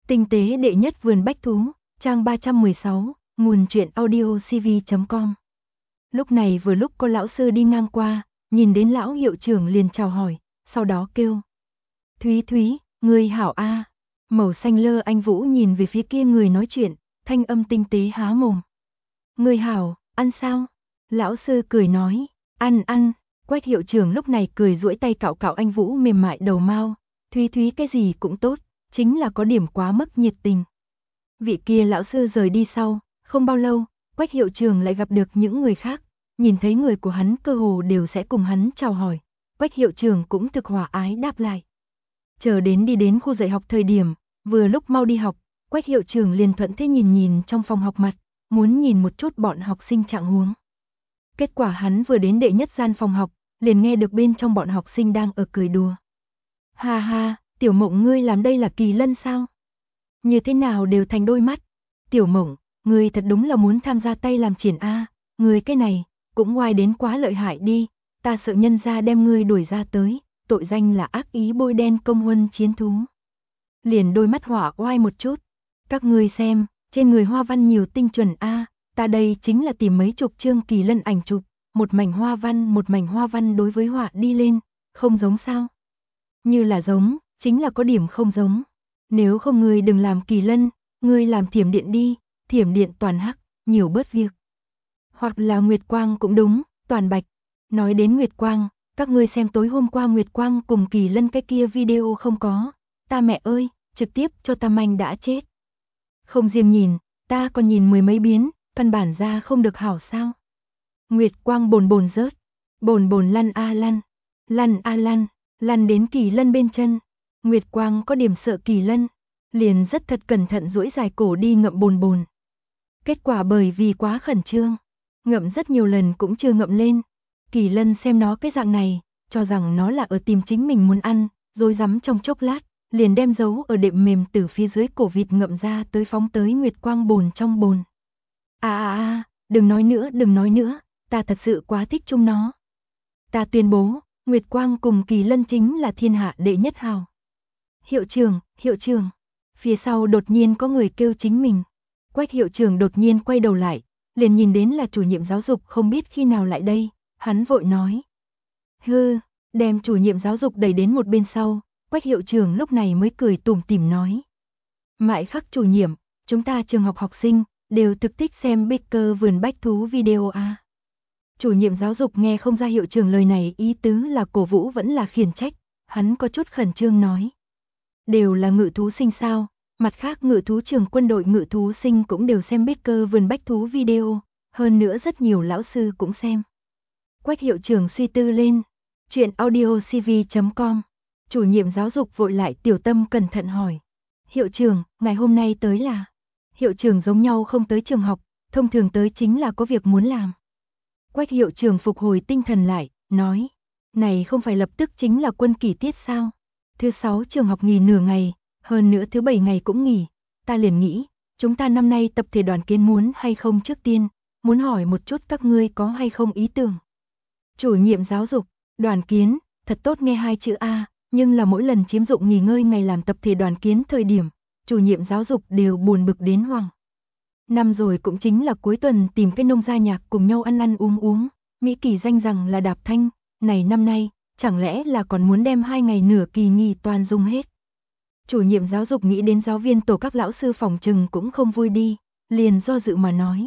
Tinh tế đệ nhất vườn bách thú, trang 316, nguồn truyện audio cv.com. Lúc này vừa lúc có lão sư đi ngang qua, nhìn đến lão hiệu trưởng liền chào hỏi, sau đó kêu. Thúy Thúy, người hảo a. Màu xanh lơ anh Vũ nhìn về phía kia người nói chuyện, thanh âm tinh tế há mồm. Người hảo, ăn sao? Lão sư cười nói, ăn. Quách hiệu trưởng lúc này cười duỗi tay cạo cạo anh Vũ mềm mại đầu mao. Thúy Thúy cái gì cũng tốt, chính là có điểm quá mức nhiệt tình. Vị kia lão sư rời đi sau, không bao lâu, Quách hiệu trưởng lại gặp được những người khác, nhìn thấy người của hắn cơ hồ đều sẽ cùng hắn chào hỏi. Quách hiệu trưởng cũng thực hòa ái đáp lại. Chờ đến đi đến khu dạy học thời điểm, vừa lúc mau đi học, Quách hiệu trưởng liền thuận thế nhìn trong phòng học mặt, muốn nhìn một chút bọn học sinh trạng huống. Kết quả hắn vừa đến đệ nhất gian phòng học, liền nghe được bên trong bọn học sinh đang ở cười đùa. Ha ha, Tiểu Mộng ngươi làm đây là kỳ lân sao? Như thế nào đều thành đôi mắt. Tiểu Mộng, ngươi thật đúng là muốn tham gia tay làm triển a, ngươi cái này, cũng oai đến quá lợi hại đi, ta sợ nhân gia đem ngươi đuổi ra tới, tội danh là ác ý bôi đen công huân chiến thú. Liền đôi mắt hỏa oai một chút, các ngươi xem, trên người hoa văn nhiều tinh chuẩn a, ta đây chính là tìm mấy chục chương kỳ lân ảnh chụp, một mảnh hoa văn đối với họa đi lên, không giống sao? Như là giống, chính là có điểm không giống. Nếu không ngươi đừng làm kỳ lân, ngươi làm thiểm điện đi, thiểm điện toàn hắc, nhiều bớt việc. Hoặc là Nguyệt Quang cũng đúng, toàn bạch. Nói đến Nguyệt Quang, các ngươi xem tối hôm qua Nguyệt Quang cùng kỳ lân cái kia video không có. Ta mẹ ơi, trực tiếp cho ta manh đã chết. Không riêng nhìn, ta còn nhìn mười mấy biến, căn bản ra không được hảo sao. Nguyệt Quang bồn bồn rớt, bồn bồn lăn a lăn, lăn a lăn, lăn đến kỳ lân bên chân. Nguyệt Quang có điểm sợ kỳ lân, liền rất thật cẩn thận duỗi dài cổ đi ngậm bồn bồn. Kết quả bởi vì quá khẩn trương, ngậm rất nhiều lần cũng chưa ngậm lên. Kỳ lân xem nó cái dạng này, cho rằng nó là ở tìm chính mình muốn ăn, rối rắm trong chốc lát, liền đem giấu ở đệm mềm từ phía dưới cổ vịt ngậm ra tới phóng tới Nguyệt Quang bồn trong bồn. Đừng nói nữa, ta thật sự quá thích chúng nó. Ta tuyên bố, Nguyệt Quang cùng kỳ lân chính là thiên hạ đệ nhất hào. Hiệu trưởng, phía sau đột nhiên có người kêu chính mình. Quách hiệu trưởng đột nhiên quay đầu lại, liền nhìn đến là chủ nhiệm giáo dục không biết khi nào lại đây, hắn vội nói. Đem chủ nhiệm giáo dục đẩy đến một bên sau, Quách hiệu trưởng lúc này mới cười tủm tỉm nói. Mại Khắc chủ nhiệm, chúng ta trường học học sinh, đều thực thích xem Baker vườn bách thú video a. Chủ nhiệm giáo dục nghe không ra hiệu trưởng lời này ý tứ là cổ vũ vẫn là khiển trách, hắn có chút khẩn trương nói. Đều là ngự thú sinh sao, mặt khác ngự thú trường quân đội ngự thú sinh cũng đều xem Baker vườn bách thú video, hơn nữa rất nhiều lão sư cũng xem. Quách hiệu trưởng suy tư lên, chuyện audio cv.com, chủ nhiệm giáo dục vội lại tiểu tâm cẩn thận hỏi. Hiệu trưởng, ngày hôm nay tới là? Hiệu trưởng giống nhau không tới trường học, thông thường tới chính là có việc muốn làm. Quách hiệu trưởng phục hồi tinh thần lại, nói, này không phải lập tức chính là quân kỷ tiết sao? Thứ 6 trường học nghỉ nửa ngày, hơn nữa thứ 7 ngày cũng nghỉ, ta liền nghĩ, chúng ta năm nay tập thể đoàn kiến muốn hay không trước tiên, muốn hỏi một chút các ngươi có hay không ý tưởng. Chủ nhiệm giáo dục, đoàn kiến, thật tốt nghe hai chữ A, nhưng là mỗi lần chiếm dụng nghỉ ngơi ngày làm tập thể đoàn kiến thời điểm, chủ nhiệm giáo dục đều buồn bực đến hoảng. Năm rồi cũng chính là cuối tuần tìm cái nông gia nhạc cùng nhau ăn uống, Mỹ kỳ danh rằng là đạp thanh, này năm nay, chẳng lẽ là còn muốn đem 2 ngày nửa kỳ nghỉ toàn dùng hết. Chủ nhiệm giáo dục nghĩ đến giáo viên tổ các lão sư phòng trừng cũng không vui đi, liền do dự mà nói.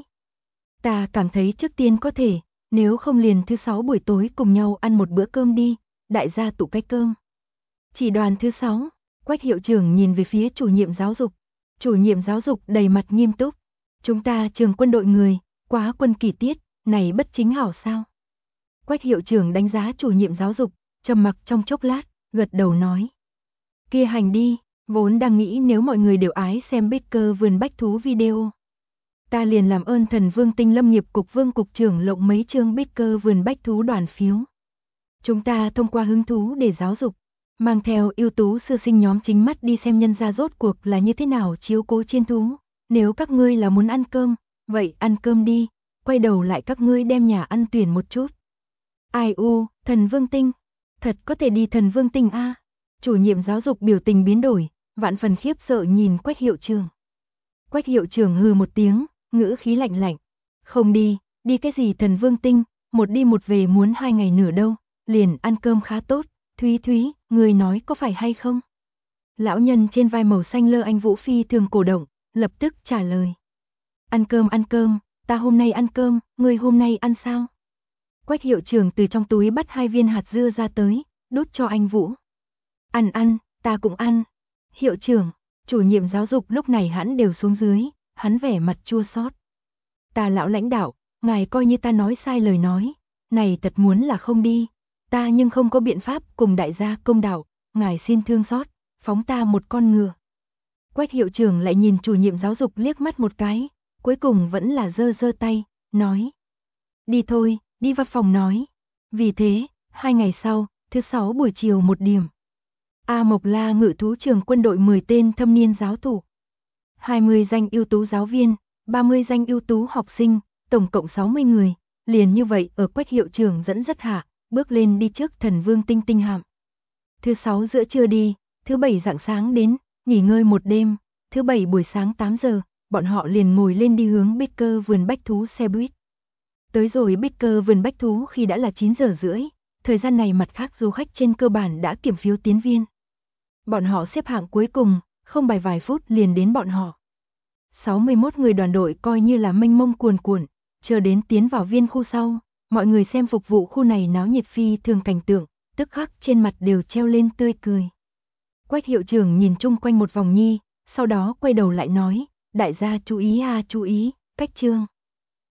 Ta cảm thấy trước tiên có thể, nếu không liền thứ 6 buổi tối cùng nhau ăn một bữa cơm đi, đại gia tụ cái cơm. Chỉ đoàn thứ 6, Quách hiệu trưởng nhìn về phía chủ nhiệm giáo dục. Chủ nhiệm giáo dục đầy mặt nghiêm túc. Chúng ta trường quân đội người, quá quân kỷ tiết, này bất chính hảo sao? Quách hiệu trưởng đánh giá chủ nhiệm giáo dục, trầm mặc trong chốc lát, gật đầu nói. Kia hành đi, vốn đang nghĩ nếu mọi người đều ái xem Baker vườn bách thú video. Ta liền làm ơn thần Vương Tinh Lâm nghiệp cục Vương cục trưởng lộng mấy chương Baker vườn bách thú đoàn phiếu. Chúng ta thông qua hứng thú để giáo dục, mang theo ưu tú sư sinh nhóm chính mắt đi xem nhân gia rốt cuộc là như thế nào chiếu cố chiên thú. Nếu các ngươi là muốn ăn cơm, vậy ăn cơm đi, quay đầu lại các ngươi đem nhà ăn tuyển một chút. Ai u, thần Vương Tinh, thật có thể đi thần Vương Tinh a. Chủ nhiệm giáo dục biểu tình biến đổi, vạn phần khiếp sợ nhìn Quách hiệu trưởng. Quách hiệu trưởng hừ một tiếng, ngữ khí lạnh lạnh. Không đi, đi cái gì Thần Vương Tinh, một đi một về muốn 2 ngày nửa đâu, liền ăn cơm khá tốt. Thúy Thúy, người nói có phải hay không? Lão nhân trên vai màu xanh lơ anh Vũ Phi thường cổ động, lập tức trả lời. Ăn cơm, ta hôm nay ăn cơm, ngươi hôm nay ăn sao? Quách hiệu trưởng từ trong túi bắt 2 viên hạt dưa ra tới, đút cho anh Vũ. Ăn, ta cũng ăn. Hiệu trưởng, chủ nhiệm giáo dục lúc này hãn đều xuống dưới, hắn vẻ mặt chua xót. Ta lão lãnh đạo, ngài coi như ta nói sai lời nói, này thật muốn là không đi, ta nhưng không có biện pháp cùng đại gia công đạo, ngài xin thương xót, phóng ta một con ngựa. Quách hiệu trưởng lại nhìn chủ nhiệm giáo dục liếc mắt một cái, cuối cùng vẫn là giơ tay, nói. Đi thôi, đi vào phòng nói. Vì thế, 2 ngày sau, thứ 6 buổi chiều 1 điểm. A Mộc La Ngự thú trường quân đội 10 tên thâm niên giáo thủ. 20 danh ưu tú giáo viên, 30 danh ưu tú học sinh, tổng cộng 60 người, liền như vậy ở Quách hiệu trưởng dẫn dắt hạ, bước lên đi trước Thần Vương Tinh tinh hạm. Thứ 6 giữa trưa đi, thứ 7 rạng sáng đến, nghỉ ngơi một đêm, thứ 7 buổi sáng 8 giờ, bọn họ liền ngồi lên đi hướng Baker vườn bách thú xe buýt. Tới rồi Baker vườn bách thú khi đã là 9 giờ rưỡi, thời gian này mặt khác du khách trên cơ bản đã kiểm phiếu tiến viên. Bọn họ xếp hạng cuối cùng, không bài vài phút liền đến bọn họ. 61 người đoàn đội coi như là mênh mông cuồn cuộn, chờ đến tiến vào viên khu sau, mọi người xem phục vụ khu này náo nhiệt phi thường cảnh tượng, tức khắc trên mặt đều treo lên tươi cười. Quách hiệu trưởng nhìn chung quanh một vòng nhi, sau đó quay đầu lại nói, đại gia chú ý, cách chương.